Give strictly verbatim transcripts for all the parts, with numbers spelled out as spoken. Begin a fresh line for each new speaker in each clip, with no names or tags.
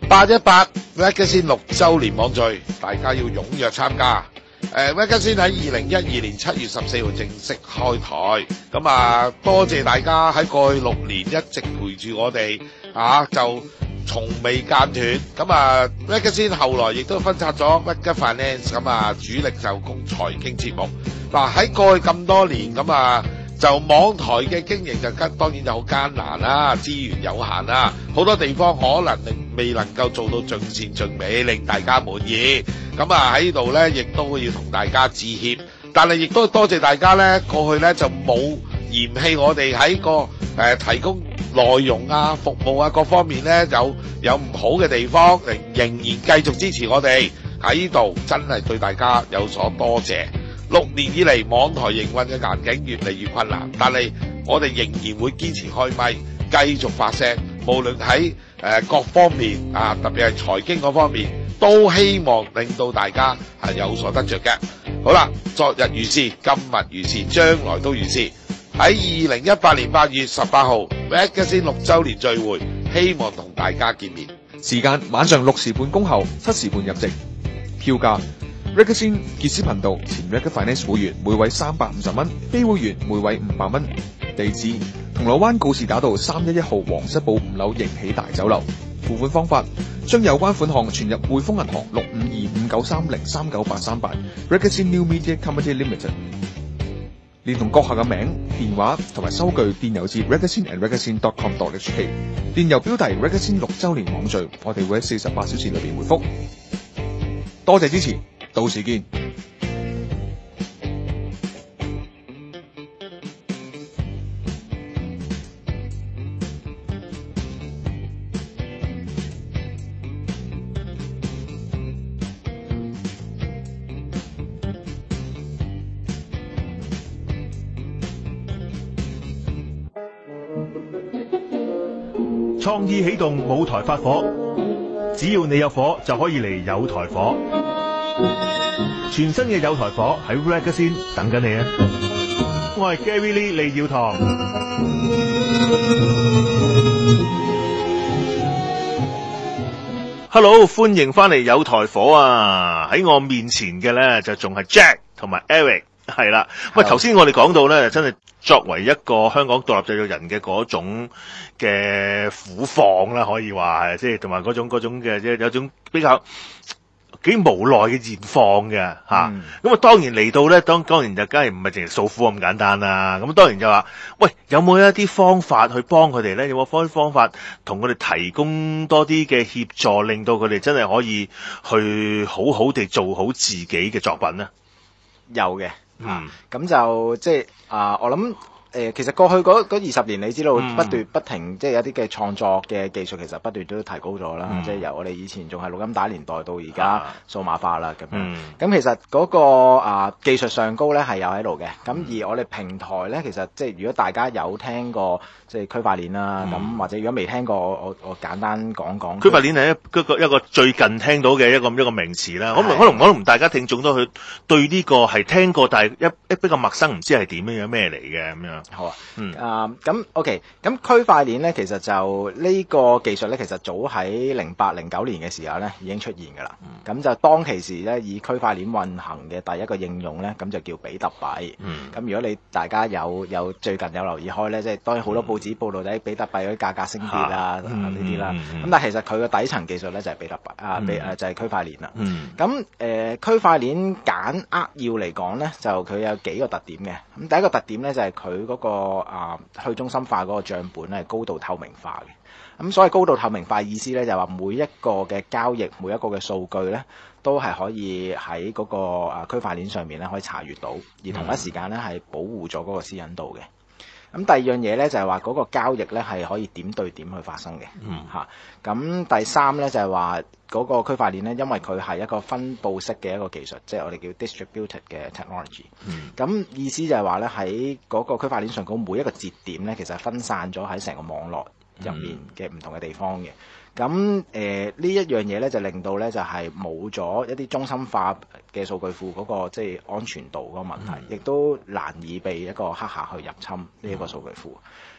八一八 Ragazine 六週年網聚，大家要踴躍參加。誒 Ragazine 喺二零一二年七月十四號正式開台，咁啊多謝大家喺過去六年一直陪住我哋啊，就從未間斷。咁啊 Ragazine 後來亦都分拆咗 Ragazine Finance， 咁啊主力就供財經節目。嗱喺過去咁多年，咁啊就網台嘅經營就跟當然就好艱難啦，資源有限啦，好多地方可能未能夠做到盡善盡美，令大家滿意。咁啊喺呢度呢，亦都要同大家致歉，但係亦都多謝大家呢，過去呢就冇嫌棄我哋喺個誒、呃、提供內容啊、服務啊各方面呢有有唔好嘅地方，仍仍然繼續支持我哋喺呢度，真係對大家有所多謝。六年以嚟，網台營運嘅環境越嚟越困難，但係我哋仍然會堅持開咪，繼續發聲。無論喺誒、呃、各方面啊，特別係財經嗰方面，都希望令到大家係有所得着嘅。好啦，昨日如是，今日如是，將來都如是。喺二零一八年八月十八號 Ragazine 六週年聚會，希望同大家見面。
時間晚上六時半恭候，七時半入席。票價Ragazine 傑斯頻道前 Ragazine Finance 會員每位三百五十蚊，非會員每位五百蚊。地址：銅鑼灣告士打道三一一號皇室堡五樓迎喜大酒樓。付款方法：將有關款項存入匯豐銀行六五二五九三零三九八三八 Ragazine New Media Company Limited。連同閣下嘅名、電話同埋收據電郵至 ragazine at ragazine dot com dot h k。電郵標題 Ragazine 六週年網聚，我哋會喺四十八小時裏邊回覆。多謝支持。到時見。
創意起動，舞台發火，只要你有火，就可以嚟有台火。全新嘅有台火喺 Ragazine 等緊你啊！我係 Gary Lee 李耀堂。Hello， 歡迎翻嚟有台火啊！喺我面前嘅咧就仲係 Jack 同埋 Eric， 係啦。喂，頭先我哋講到咧，真係作為一個香港獨立製作人嘅嗰種嘅苦況啦，可以話係，即係同埋嗰種嗰種嘅即係有種比較幾無奈嘅現況嘅嚇，咁啊、嗯、當然嚟到咧，當當然就梗係唔係淨係訴苦咁簡單啦。咁當然就話，喂，有冇一啲方法去幫佢哋咧？有冇方方法同佢哋提供多啲嘅協助，令到佢哋真係可以去好好地做好自己嘅作品咧？
有嘅，
嗯，
咁、啊、就即係啊，我諗。誒、呃，其實過去嗰二十年，你知道不斷不停，嗯、即係有啲嘅創作嘅技術，其實不斷都提高咗啦。嗯、即係由我哋以前仲係錄音帶年代到而家數碼化啦咁樣。咁、嗯、其實嗰、那個啊技術上高咧係有喺度嘅。咁、嗯、而我哋平台咧，其實即係如果大家有聽過即係區塊鏈啦，咁、嗯、或者如果未聽過，我我我簡單講講。
區塊鏈係一個一個最近聽到嘅一個一個名詞啦。可能可能可能大家聽眾都去對呢個係聽過，但係一一比較陌生，唔知係點樣樣咩嚟嘅咁樣。
好啊，
嗯
啊，咁 OK，咁區塊鏈咧，其實就呢個技術咧，其實早喺零八零九年嘅時候咧已經出現㗎啦。咁、嗯、就當其時咧，以區塊鏈運行嘅第一個應用咧，咁就叫比特幣。咁、嗯、如果你大家有有最近有留意開咧，即係當然好多報紙報道啲比特幣嗰啲價格升跌啊呢啲啦。咁、嗯嗯、但係其實佢個底層技術咧就係比特幣啊，比誒、嗯、就係區塊鏈啦。咁誒、嗯，區塊鏈簡扼要嚟講咧，就佢有幾個特點嘅。咁第一個特點咧就係佢嗰個啊去中心化嗰個帳本咧係高度透明化嘅。咁所謂高度透明化意思咧就係話每一個嘅交易，每一個嘅數據咧都係可以喺嗰個啊區塊鏈上面咧可以查閲到，而同一時間咧係保護咗嗰個私隱度嘅。咁第二樣嘢咧就係話嗰個交易咧係可以點對點去發生嘅。嗯嚇。咁第三咧就係話嗰個區塊鏈咧，因為佢係一個分佈式嘅一個技術，即係我哋叫 distributed 嘅 technology。嗯。咁意思就係話咧喺嗰個區塊鏈上嗰每一個節點咧，其實係分散咗喺成個網絡入面嘅唔同嘅地方嘅。咁誒呢一樣嘢咧就令到咧就係冇咗一啲中心化嘅數據庫嗰個即係安全度嗰個問題，亦都難以被一個黑客去入侵呢一個數據庫。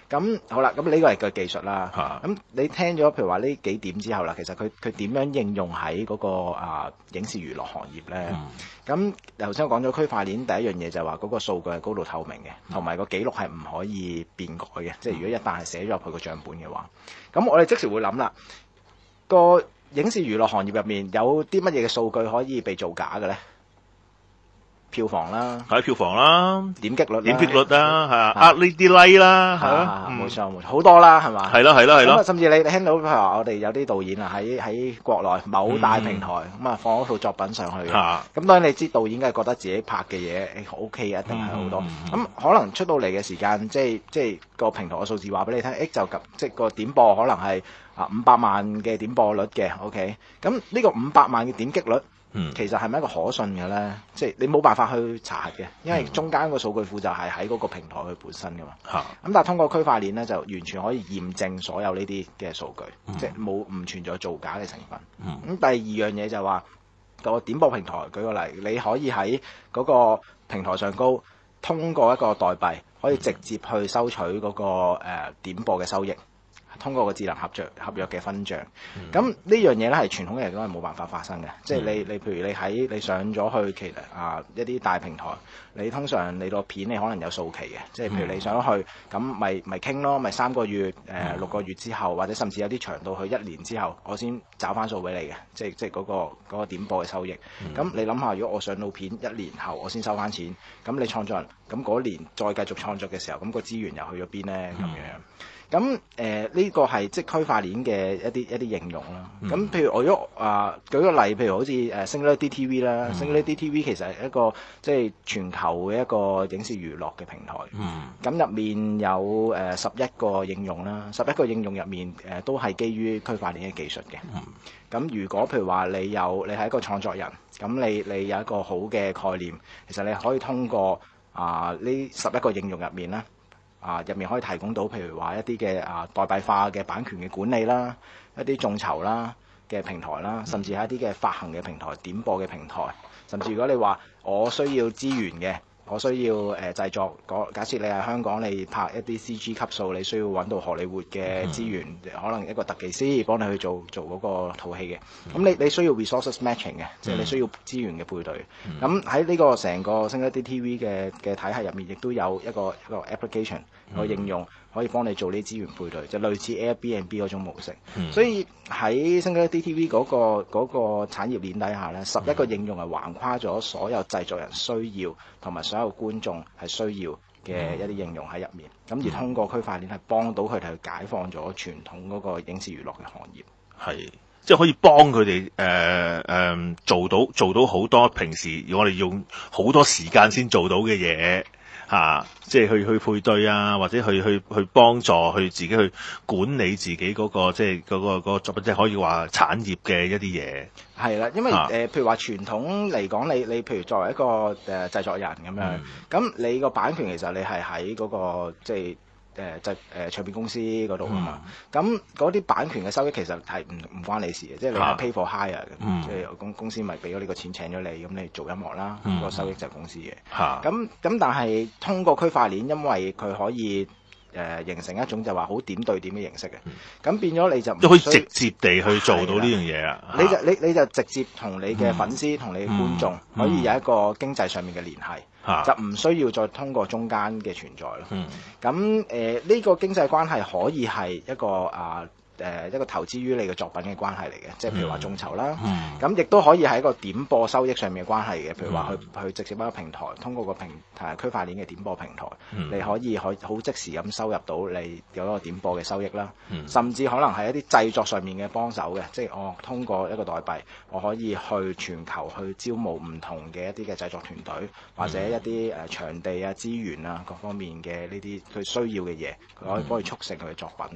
咁好啦，咁呢個係個技術啦。
嚇
咁你聽咗譬如話呢幾點之後啦，其實佢佢點樣應用喺嗰、個啊影視娛樂行業咧？咁頭先我講咗區塊鏈第一樣嘢就係話嗰個數據係高度透明嘅，同埋個記錄係唔可以變改嘅。即係如果一旦係寫咗入去個帳本嘅話，咁我哋即時會諗啦，個影視娛樂行業入面有啲乜嘢嘅數據可以被造假嘅咧？票房啦，
睇票房啦，
點擊率啦，
點擊率啦，係啊，呃呢啲 like 啦，係
啊，
咯，
冇錯冇錯，好多啦，係嘛？
係咯係咯係
咁啊，
咯，
甚至你你聽到譬如話我哋有啲導演啊喺喺國內某大平台咁啊放咗套作品上去嘅，
嚇
咁當然你知導演梗係覺得自己拍嘅嘢誒 O K 一定係好多，咁可能出到嚟嘅時間即係即係個平台嘅數字話俾你聽，誒就咁即係個點播可能係啊五百萬嘅點播率嘅 OK，咁呢個五百萬嘅點擊率。
嗯
其實係咪一個可信嘅咧？即係你冇辦法去查核嘅，因為中間個數據庫就係喺嗰個平台佢本身噶嘛。
嚇
咁但係通過區塊鏈咧，就完全可以驗證所有呢啲嘅數據，
嗯
即係冇唔存在造假嘅成分。咁、
嗯
第二樣嘢就係話個點播平台，舉個例，你可以喺嗰個平台上高通過一個代幣，可以直接去收取嗰、嗰個誒、呃、點播嘅收益。通過個智能合約合約嘅分賬，咁、嗯、呢樣嘢咧係傳統嘅嚟講係冇辦法發生嘅，嗯、即係你你譬如你喺你上咗去其啊一啲大平台，你通常你個片你可能有數期嘅，即係譬如你上咗去，咁咪咪傾咯，咪三個月誒、呃、六個月之後，或者甚至有啲長到去一年之後，我先找翻數俾你嘅，即係即係嗰、嗰個嗰、嗰個點播嘅收益。咁、嗯、你諗下，如果我上到片一年後我先收翻錢，咁你創作人咁嗰年再繼續創作嘅時候，咁、個資源又去咗邊咧？咁樣、嗯。咁誒呢個係即係區塊鏈嘅一啲一啲應用啦。咁、嗯、譬如我如果啊、呃、舉個例，譬如好似誒 Singularity T V 啦、嗯、Singularity T V 其實係一個即係全球嘅一個影視娛樂嘅平台。咁入、嗯、面有誒十一個應用啦，十一個應用入面誒、呃、都係基於區塊鏈嘅技術嘅。咁、嗯、如果譬如話你有你係一個創作人，咁你你有一個好嘅概念，其實你可以通過啊呢十一個應用入面咧。啊，入面可以提供到，譬如話一啲嘅啊代幣化嘅版權嘅管理啦，一啲眾籌啦嘅平台啦，甚至係一啲嘅發行嘅平台、點播嘅平台，甚至如果你話我需要資源嘅。我需要誒、呃、製作，假設你係香港，你拍一啲 C G 級數，你需要揾到荷里活嘅資源，嗯、可能一個特技師幫你去做做嗰個套戲嘅。咁、嗯、你你需要 resources matching 嘅，即係、嗯、你需要資源嘅配對。咁喺呢個成個 Singularity T V 嘅嘅體系入面，亦都有一個一個 application 個應用，可以幫你做呢啲資源配對，就類似 Airbnb 嗰種模式。嗯、所以喺 Singularity T V 嗰、嗰個嗰、嗰個產業鏈底下咧，十一個應用係橫跨咗所有製作人需要同埋所有觀眾係需要嘅一啲應用喺入面，咁、嗯、而通過區塊鏈係幫到佢哋去解放咗傳統嗰個影視娛樂嘅行業，係
即係可以幫佢哋誒誒做到做到好多平時我哋用好多時間先做到嘅嘢嚇，即係去去配對啊，或者去去去幫助去自己去管理自己嗰、嗰個即係嗰、嗰個嗰個作品，即係可以話產業嘅一啲嘢。
係啦，因為誒、啊呃，譬如話傳統嚟講，你你譬如作為一個誒、呃、製作人咁樣，咁、嗯、你個版權其實你係喺嗰個即係誒製誒唱片公司嗰度啊嘛。咁嗰啲版權嘅收益其實係唔唔關你事嘅，即係你係 pay for hire 嘅，嗯、即係公公司咪俾咗呢個錢請咗你，咁你做音樂啦，嗯、個收益就係公司嘅。咁咁、啊、但係通過區塊鏈，因為佢可以。誒、呃、形成一種就話好點對點嘅形式嘅，咁、嗯、變咗你就
都可以直接地去做到呢樣嘢啊！
你就你你就直接同你嘅粉絲同、嗯、你嘅觀眾可以有一個經濟上面嘅聯繫，嗯、就唔需要再通過中間嘅存在咯。咁誒呢個經濟關係可以係一個啊。誒、呃、一個投資於你嘅作品嘅關係嚟嘅，即係譬如話眾籌啦，咁亦都可以係一個點播收益上面嘅關係嘅，譬如話去、嗯、去直接一個平台，通過個平誒區塊鏈嘅點播平台，嗯、你可以可好即時咁收入到你有一個點播嘅收益啦，嗯、甚至可能係一啲製作上面嘅幫手嘅，即係我通過一個代幣，我可以去全球去招募唔同嘅一啲嘅製作團隊，或者一啲誒、呃、場地啊、資源啊各方面嘅呢啲佢需要嘅嘢，佢可以幫佢促成佢嘅作品嘅。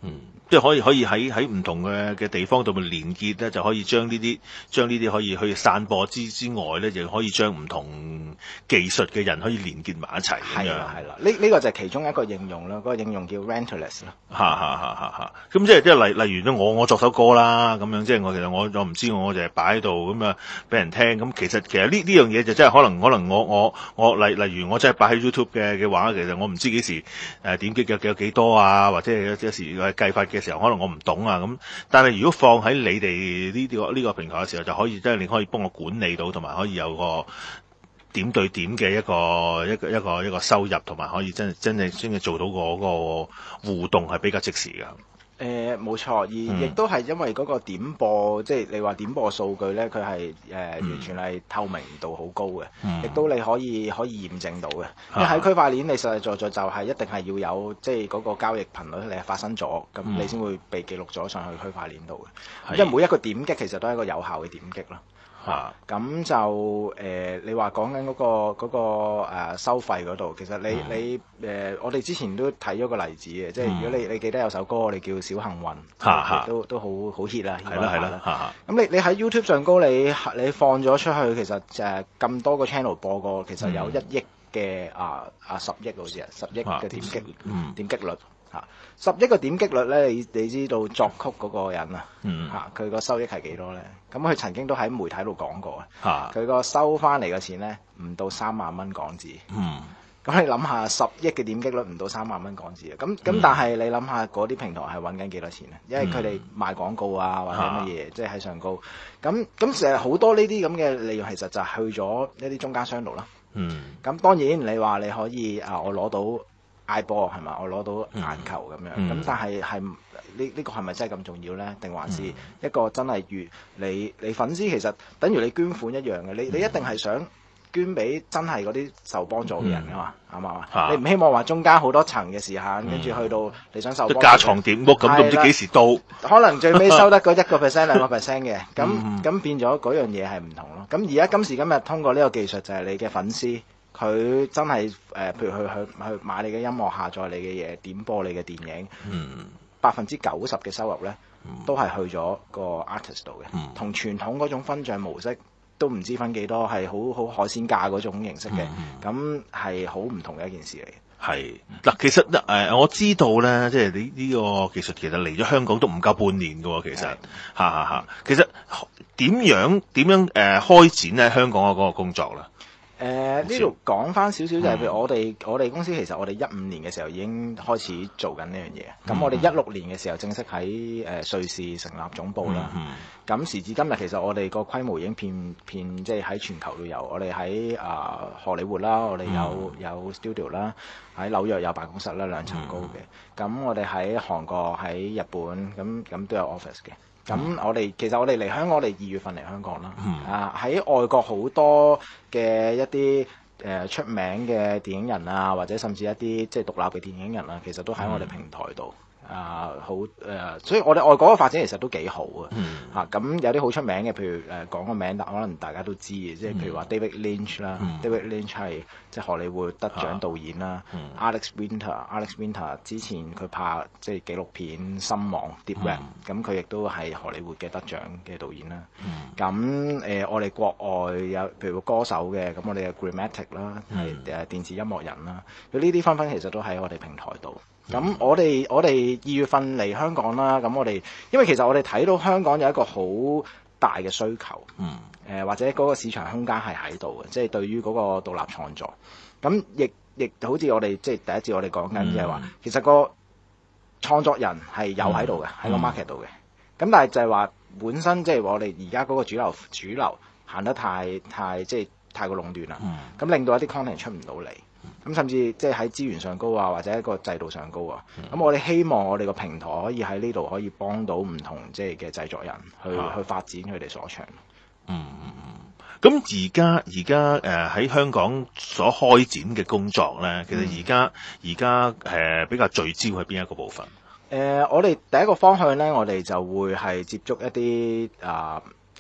嗯，即係可以可以喺喺唔同嘅嘅地方度咪連結咧，就可以將呢啲將呢啲可以去散播之之外咧，就可以將唔同技術嘅人可以連結埋一齊咁樣。
係啦係啦，呢呢、呢個就係其中一個應用啦，嗰、嗰個應用叫 Rentless 啦。
嚇嚇嚇嚇嚇！咁即係即係例例如咧，我我作首歌啦，咁樣即係我其實我我唔知，我就係擺喺度咁啊，俾人聽。咁其實其實呢呢樣嘢就真係可能可能我我我例例如我真係擺喺 YouTube 嘅嘅話，其實我唔知幾時誒、呃、點擊有有幾多啊，或者係有有時計法嘅時候，可能我唔懂啊咁。但係如果放喺你哋呢個呢個平台嘅時候，就可以即係你可以幫我管理到，同埋可以有個點對點嘅一個一個一個一個收入，同埋可以真係真係真係做到個個互動係比較即時㗎。
誒冇錯，而亦都係因為嗰個點播，即係你話點播數據咧，佢係誒完全係透明度好高嘅，亦、
嗯、
都你可以可以驗證到嘅。因為喺區塊鏈，你實實在在就係一定係要有即係嗰個交易頻率你係發生咗，咁你先會被記錄咗上去區塊鏈度嘅。因為每一個點擊其實都係一個有效嘅點擊咯。
嚇
咁、啊、就誒、呃，你話講緊嗰個嗰、嗰個呃、收費嗰度，其實你、嗯、你誒、呃，我哋之前都睇咗個例子嘅，即係如果你你記得有首歌，我哋叫小幸運，
嗯、
都都好好 hit 啦，
係啦係啦，
咁你你喺 YouTube 上高，你你放咗出去，其實誒咁多個 channel 播過，其實有一億嘅啊啊十億好似啊，十億嘅點擊、嗯、點擊率。嚇十億個點擊率咧，你你知道作曲嗰個人啊，嚇佢個收益係幾多咧？咁佢曾經都喺媒體度講過啊，佢個收翻嚟嘅錢咧唔到三萬蚊港紙。嗯，咁你諗下十億嘅點擊率唔到三萬蚊港紙啊？咁咁、嗯、但係你諗下嗰啲平台係揾緊幾多錢啊？因為佢哋賣廣告啊或者乜嘢，即係喺上高。咁咁成日好多呢啲咁嘅利潤，其實就係去咗一啲中間商度啦。嗯，咁當然你話你可以啊，我攞到。嗌波係嘛？我攞到眼球咁樣，咁、嗯、但係係呢呢個係咪真係咁重要咧？定還是一個真係越你你粉絲其實等於你捐款一樣嘅，你你一定係想捐俾真係嗰啲受幫助嘅人噶嘛？啱唔啱啊？你唔希望話中間好多層嘅時間，跟、嗯、住去到你想受幫助
架床疊屋咁都唔知幾時到，
可能最尾收得嗰一個 percent 兩個 percent 嘅，咁咁變咗嗰樣嘢係唔同咯。咁而家今時今日通過呢個技術就係你嘅粉絲。佢真係誒、呃，譬如去去去買你嘅音樂、下載你嘅嘢、點播你嘅電影，百分之九十嘅收入咧，嗯、都係去咗個 artist 度嘅，同、嗯、傳統嗰種分賬模式都唔知分幾多，係好好海鮮價嗰種形式嘅，咁係好唔同嘅一件事嚟嘅。
係嗱，其實誒、呃、我知道咧，即係你呢個技術其實嚟咗香港都唔夠半年嘅喎，其實嚇嚇嚇，其實點樣點樣誒、呃、開展咧香港嘅嗰個工作咧？
誒呢度講翻少少就係譬如我哋、嗯、我哋公司其實我哋一五年嘅時候已經開始做緊呢樣嘢，咁、嗯、我哋一六年嘅時候正式喺誒、呃、瑞士成立總部啦。咁、嗯、時至今日其實我哋個規模已經遍遍即係喺全球都有，我哋喺啊荷里活啦，我哋有、嗯、有 studio 啦，喺紐約有辦公室啦，兩層高嘅。咁、嗯、我哋喺韓國喺日本咁咁都有 office 嘅。咁、嗯、我哋其實我哋嚟香港，我哋二月份嚟香港啦。嗯、啊喺外國好多嘅一啲誒、呃、出名嘅電影人啊，或者甚至一啲即係獨立嘅電影人啊，其實都喺我哋平台度。啊，好誒、呃，所以我哋外國嘅發展其實都幾好、嗯、啊！嚇，咁有啲好出名嘅，譬如誒、呃、講個名，但可能大家都知嘅，即係譬如話 David Lynch 啦、嗯、，David Lynch 係即係荷里活得獎導演啦、嗯、，Alex Winter，Alex Winter 之前佢拍即係紀錄片《心網 Deep Web》，咁佢亦都係荷里活嘅得獎嘅導演啦。咁、嗯、誒、呃，我哋國外有譬如歌手嘅，咁我哋有 Grammatic 啦，係誒電子音樂人啦，佢呢啲分分其實都喺我哋平台度。咁、嗯、我哋我哋二月份嚟香港啦，咁我哋因為其實我哋睇到香港有一個好大嘅需求，嗯，誒、呃、或者嗰個市場空間係喺度嘅，即係對於嗰個獨立創作，咁亦亦好似我哋即係第一節我哋講緊，即係話其實個創作人係有喺度嘅，喺、嗯、個 market 度嘅，咁、嗯、但係就係話本身即係我哋而家嗰個主流主流行得太太即係太過壟斷啦，咁、嗯、令到一啲 content 出唔到嚟。咁甚至即係喺資源上高啊，或者一個制度上高啊。咁、嗯、我哋希望我哋個平台可以喺呢度可以幫到唔同即係嘅製作人去、啊、去發展佢哋所長。
嗯嗯嗯。咁而家而家誒喺香港所開展嘅工作咧，其實而家而家誒比較聚焦喺邊一個部分？
誒、呃，我哋第一個方向咧，我哋就會係接觸一啲啊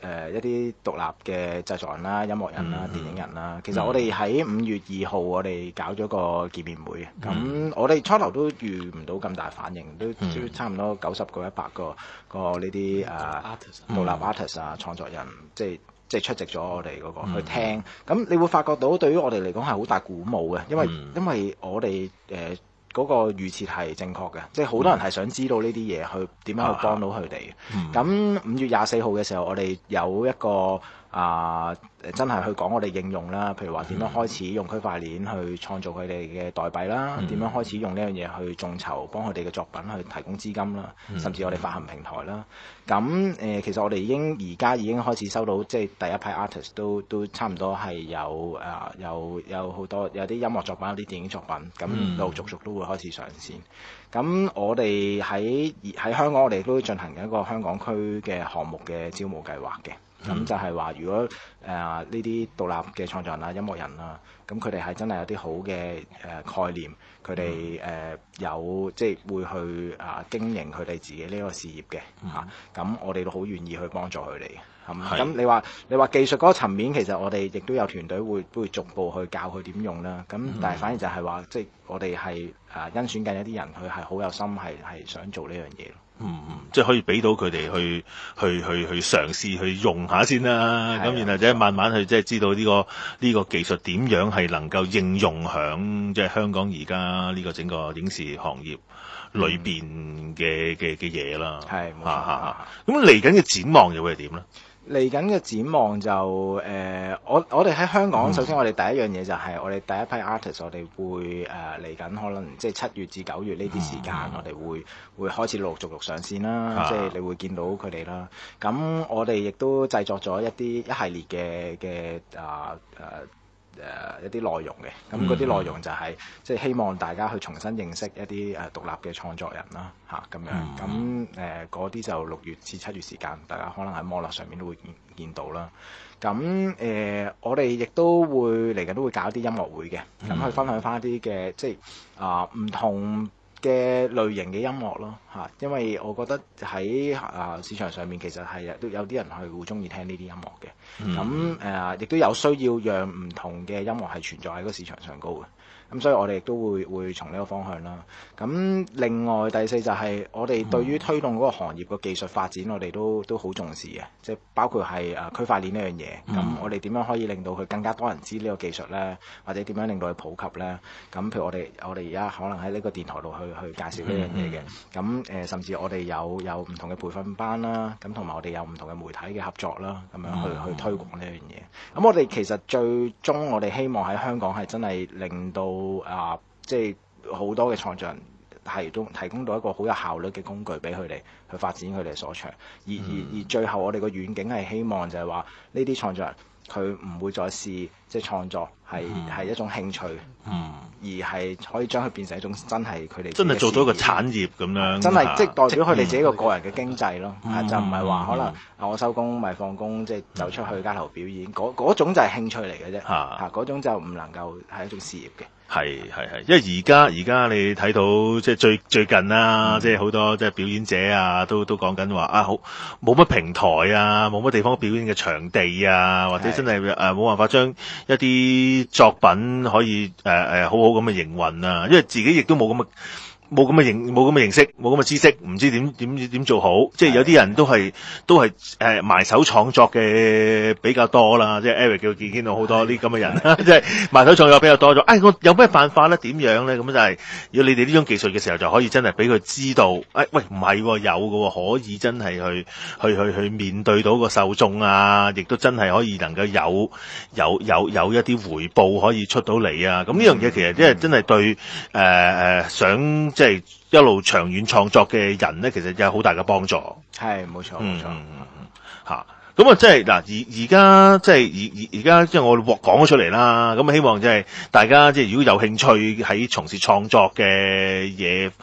誒一啲獨立嘅製作人啦、音樂人啦、
嗯
電影人啦。其實我哋喺五月二號我哋搞咗個見面會，咁、
嗯、
我哋初頭都預唔到咁大反應，都
嗯
都差唔多九十個、一百個個呢啲誒獨立 artist 啊、創作人，即係。即係出席咗我哋嗰、那個、
嗯、
去聽，咁你會發覺到對於我哋嚟講係好大鼓舞嘅，因為、
嗯、
因為我哋誒嗰個預設係正確嘅，即係好多人係想知道呢啲嘢去點樣去幫到佢哋。咁五、嗯、月廿四號嘅時候，我哋有一個啊、呃、真係去講我哋應用啦，譬如話點樣開始用區塊鏈去創造佢哋嘅代幣啦，點、嗯、樣開始用呢樣嘢去眾籌，幫佢哋嘅作品去提供資金啦，嗯、甚至我哋發行平台啦。咁誒、呃，其實我哋已經而家已經開始收到，即係第一批 artist 都都差唔多係有啊、呃，有有好多有啲音樂作品，有啲電影作品，咁陸陸續續都會開始上線。咁我哋喺喺香港，我哋都進行一個香港區嘅項目嘅招募計劃嘅。咁、嗯、就係話，如果誒呢啲獨立嘅創作人啊、音樂人啊，咁佢哋係真係有啲好嘅誒、呃、概念，佢哋誒有即係會去啊、呃、經營佢哋自己呢個事業嘅嚇，咁、嗯啊、我哋都好願意去幫助佢哋。咁咁是你話你話技術嗰個層面，其實我哋亦都有團隊會會逐步去教佢點用啦。咁但係反而就係話，即係我哋係誒甄選緊一啲人，佢係好有心，係係想做呢樣嘢咯。
嗯嗯，即係可以俾到佢哋去去去去嘗試去用下先啦。咁然後即係慢慢去即係知道呢個呢個技術點樣係能夠應用響即係香港而家呢個整個影視行業裏邊嘅嘅嘅嘢啦。係冇錯。咁嚟緊嘅展望又會係點咧？
嚟緊嘅展望就誒、呃，我我哋喺香港，嗯、首先我哋第一樣嘢就係我哋第一批 artist，我哋會誒嚟緊，可能即係七月至九月呢啲時間，嗯、我哋會會開始陸陸續續上線啦，啊、即係你會見到佢哋啦。咁我哋亦都製作咗一啲一系列嘅嘅啊誒。誒、呃、一啲內容嘅，咁嗰啲內容就係、是、即係希望大家去重新認識一啲誒、呃、獨立嘅創作人啦，嚇、啊、咁樣，咁誒嗰啲就六月至七月時間，大家可能喺網絡上面都會見見到啦。咁誒、呃，我哋亦都會嚟緊都會搞一啲音樂會嘅，咁去分享翻一啲嘅即係啊唔同嘅類型嘅音樂咯嚇，因為我覺得喺啊市場上面其實係都有啲人係會中意聽呢啲音樂嘅，咁誒亦都有需要讓唔同嘅音樂係存在喺個市場上高嘅，咁所以我哋亦都會會從呢個方向啦。咁另外第四就係我哋對於推動嗰個行業嘅技術發展，我哋都都好重視嘅，即係包括係誒區塊鏈呢樣嘢。咁、嗯、我哋點樣可以令到佢更加多人知呢個技術咧，或者點樣令到佢普及咧？咁譬如我哋我哋而家可能喺呢個電台度去去介紹呢樣嘢嘅。咁誒、呃、甚至我哋有有唔同嘅培訓班啦，咁同埋我哋有唔同嘅媒體嘅合作啦，咁樣去、嗯、去推廣呢樣嘢。咁我哋其實最終我哋希望喺香港係真係令到啊，即係好多嘅創作人提供提供到一個好有效率嘅工具俾佢哋去發展佢哋所長。而、嗯、而而最後我哋個遠景係希望就係話呢啲創作人佢唔會再試即係創作係係、嗯、一種興趣，嗯、而係可以將佢變成一種真係佢哋
真係做到一個產業咁樣，
真係即係代表佢哋自己個個人嘅經濟咯，嗯、就唔係話可能我收工咪放工，即係走出去街頭表演嗰嗰、嗯、種就係興趣嚟嘅啫，嚇嗰、啊、種就唔能夠係一種事業嘅。係
係係，因為而家而家你睇到即係最最近啦，即係好多即係表演者啊，都都講緊話啊，好冇乜平台啊，冇乜地方表演嘅場地啊，或者真係誒冇辦法將一啲作品可以誒誒、呃、好好咁嘅營運啊，因為自己亦都冇咁嘅。冇咁嘅認冇咁嘅認識，冇咁嘅知識，唔知點點點做好。即係有啲人都係都係誒埋手創作嘅比較多啦。即係 Eric 叫見見到好多啲咁嘅人啦，即係埋手創作比較多咗。誒、哎，我有咩辦法咧？點樣咧？咁就係如果你哋呢種技術嘅時候，就可以真係俾佢知道。誒、哎，喂，唔係、哦、有嘅、哦，可以真係去去去去面對到個受眾啊，亦都真係可以能夠有有有有一啲回報可以出到嚟啊。咁呢樣嘢其實即係真係對誒誒、呃、想。即係一路長遠創作嘅人咧，其實有好大嘅幫助。
係，冇錯，冇錯。
嚇，咁啊，即係嗱，而而家即係而而而家即係我講咗出嚟啦。咁希望即係大家即係如果有興趣喺從事創作嘅嘢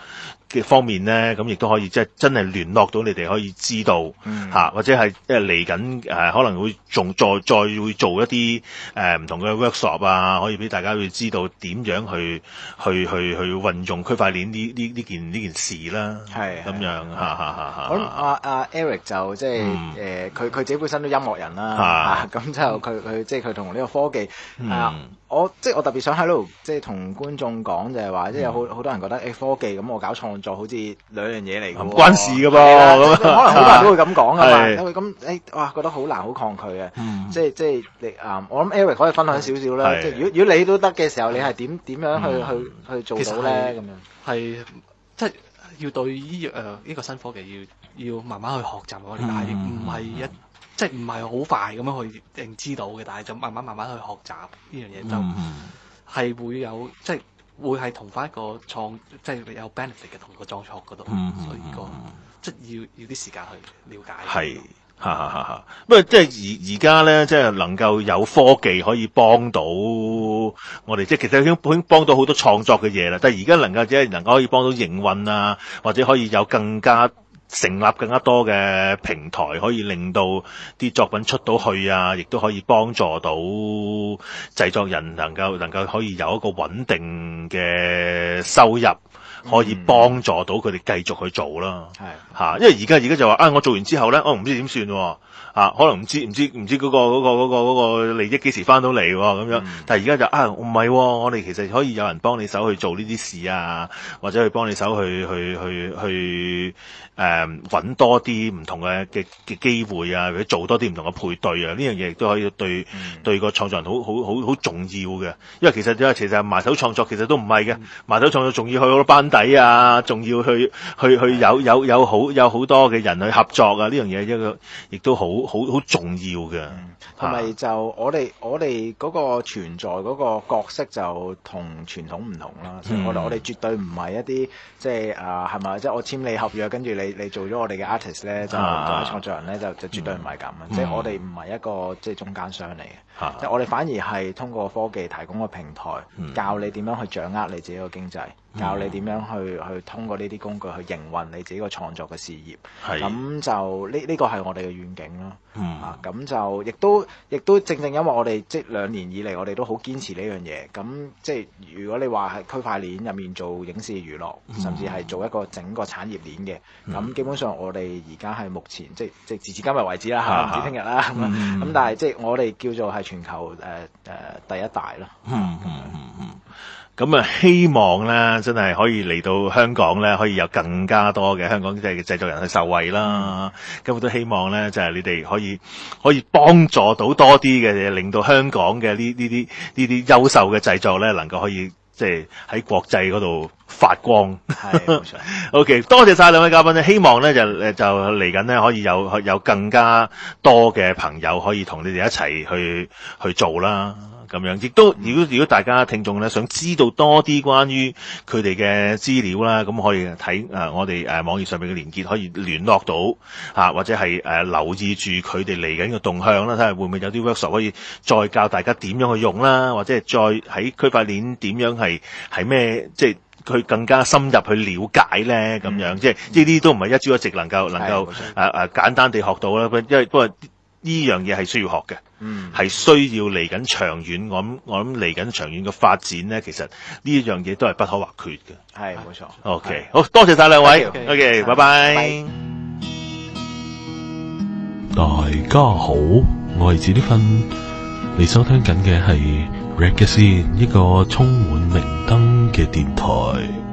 嘅方面咧，咁亦都可以即係真係聯絡到你哋，可以知道
嗯
嚇，或者係即係嚟緊誒可能會仲再再會做一啲誒唔同嘅 workshop 啊，可以俾大家去知道點樣去去去去運用區塊鏈呢呢呢件呢件事啦，
係
咁樣嚇嚇嚇嚇。
我諗阿阿 Eric 就即係
嗯
誒，佢佢自己本身都音樂人啦，
啊
啊咁就佢佢即係佢同呢個科技啊
嗯，
我即係我特別想喺度即係同觀眾講就係話，即係有好好多人覺得誒科技咁我搞創作好似兩樣嘢嚟㗎喎，
唔關事㗎噃
係啦
咁
即係可能好多人都會咁講㗎嘛，
係
因為咁誒哇覺得好難好抗拒嘅，
嗯
即係即係你啊，我諗 Eric 可以分享少少啦，
係
即係如果如果你都得嘅時候，你係點點樣去去去做
其實
到咧
係
咁樣？
係即係要對呢誒呢個新科技要要慢慢去學習我哋，但係唔係一即係唔係好快咁樣去認知到嘅，但係就慢慢慢慢去學習呢樣嘢就係會有即係會係同翻一個創即係有 benefit 嘅同個創作嗰度，
嗯
所以個即係要要啲時間去了解。
係，哈哈哈哈！不過即係而而家咧，即係能夠有科技可以幫到我哋，即係其實已經已經幫到好多創作嘅嘢啦。但係而家能夠即係能夠可以幫到營運啊，或者可以有更加成立更加多嘅平台，可以令到啲作品出到去啊，亦都可以幫助到製作人能夠能夠可以有一個穩定嘅收入。可以幫助到佢哋繼續去做啦，
係
嚇，因為而家而家就話啊，我做完之後咧，我唔知點算喎，啊，可能唔知唔知唔知嗰個嗰個嗰個嗰個利益幾時翻到嚟喎咁樣，但係而家就啊，唔係喎，我哋其實可以有人幫你手去做呢啲事啊，或者去幫你手去去去去誒揾多啲唔同嘅嘅嘅機會啊，或者做多啲唔同嘅配對啊，呢樣嘢亦都可以對對個創作人好好好好重要嘅，因為其實因為其實埋手創作其實都唔係嘅，埋手創作仲要去好多班底啊，仲要去去去有有有好有好多嘅人去合作啊，呢樣嘢一個亦都好好好重要嘅。
同埋就我哋我哋嗰個存在嗰個角色就同傳統唔同啦，即係我哋我哋絕對唔係一啲即係啊係咪？即係我簽你合約，跟住你你做咗我哋嘅 artist 咧，就作為創作人咧，就就絕對唔係咁啊！即係我哋唔係一個即係中間商嚟嘅，即係我哋反而係通過科技提供個平台，教你點樣去掌握你自己個經濟。教你點樣去去通過呢啲工具去營運你自己個創作嘅事業，咁就呢呢個係我哋嘅願景咯。
嗯、
啊，咁就亦都亦都正正因為我哋即係兩年以嚟，我哋都好堅持呢樣嘢。咁即係如果你話係區塊鏈入面做影視娛樂，
嗯、
甚至係做一個整個產業鏈嘅，咁、嗯、基本上我哋而家係目前即係即係直至今日為止啦嚇，唔知聽日啦咁。咁、嗯嗯、但係即係我哋叫做係全球誒誒、呃呃、第一大咯。
嗯嗯嗯嗯咁啊，希望咧，真係可以嚟到香港咧，可以有更加多嘅香港即係製作人去受惠啦。咁我都希望咧，就係、是、你哋可以可以幫助到多啲嘅嘢，令到香港嘅呢呢啲呢啲優秀嘅製作咧，能夠可以即係喺國際嗰度發光。
係冇錯。
OK， 多謝晒兩位嘉賓咧，希望咧就誒就嚟緊咧可以有有更加多嘅朋友可以同你哋一齊去去做啦。咁樣，亦都如果如果大家聽眾咧想知道多啲關於佢哋嘅資料啦，咁可以睇誒、呃、我哋誒、呃、網頁上面嘅連結，可以聯絡到嚇、啊，或者係誒、呃、留意住佢哋嚟緊嘅動向啦，睇下會唔會有啲 workshop 可以再教大家點樣去用啦，或者係再喺區塊鏈點樣係係咩，即係佢更加深入去了解咧，咁樣、嗯、即係呢啲都唔係一朝一夕能夠能夠誒誒簡單地學到啦，因為不過呢樣嘢係需要學嘅。嗯，係需要嚟緊長遠，我諗我諗嚟緊長遠嘅發展咧，其實呢一樣嘢都係不可或缺嘅。
係冇錯。
OK，好多謝晒兩位。
OK，
OK，拜拜。
大家好，我係子啲芬，你收聽緊嘅係 Reggae 一個充滿明燈嘅電台。